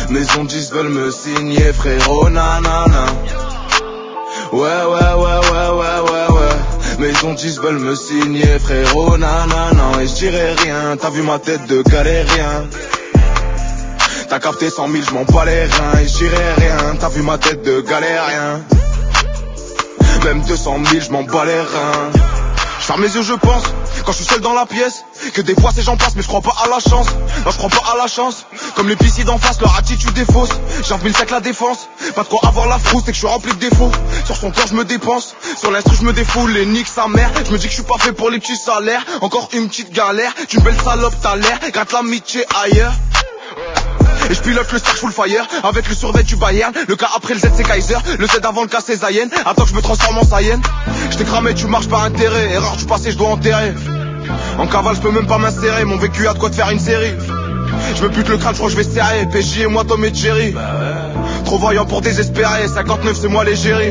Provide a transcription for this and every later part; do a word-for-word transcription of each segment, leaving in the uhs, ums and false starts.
Maison dix veulent me signer, frérot, nanana. Ouais, ouais, ouais, ouais, ouais, ouais, ouais. Maison dix veulent me signer, frérot, nanana. Et j'dirai rien, t'as vu ma tête de galérien. T'as capté cent mille, j'm'en bats les reins. Et j'dirai rien, t'as vu ma tête de galérien. Même deux cent mille, j'm'en bats les reins. J'ferme les yeux, je pense, quand je suis seul dans la pièce, que des fois ces gens passent, mais je crois pas à la chance. Non, je crois pas à la chance. Comme les piscides en face, leur attitude est fausse. J'ai un mille sacs la défense. Pas de quoi avoir la frousse, c'est que je suis rempli de défauts. Sur son corps, je me dépense. Sur l'instru, je me défoule et nique sa mère. Je me dis que je suis pas fait pour les petits salaires. Encore une petite galère. Tu belle salope, t'as l'air. Gratte l'amitié ailleurs. Et je pilote le cerf full fire avec le survêt du Bayern. Le cas après le Z c'est Kaiser, le Z avant le cas c'est Zayen. Attends que je me transforme en Saiyan. Je t'ai cramé, tu marches par intérêt. Erreur du passé, je dois enterrer. En cavale, je peux même pas m'insérer. Mon vécu a de quoi te faire une série. Je me bute le crâne, je crois que je vais serrer. P J et moi, Tom et Jerry. Trop voyant pour désespérer. cinquante-neuf, c'est moi l'égérie.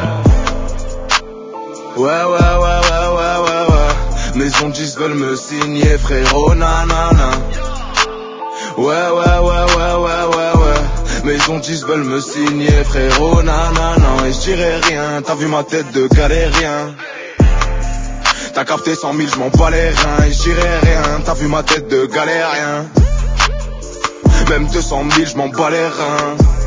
Ouais, ouais, ouais, ouais, ouais, ouais, ouais. Maison dix veulent me signer, frérot, nanana. Ouais, ouais, ouais, ouais, ouais, ouais, ouais. Maison dix veulent me signer, frérot, nanana. Et j'dirai rien, t'as vu ma tête de galérien. T'as capté cent mille, j'm'en bats les reins. Et j'dirai rien, t'as vu ma tête de galérien. Même deux cent mille, j'm'en bats les reins.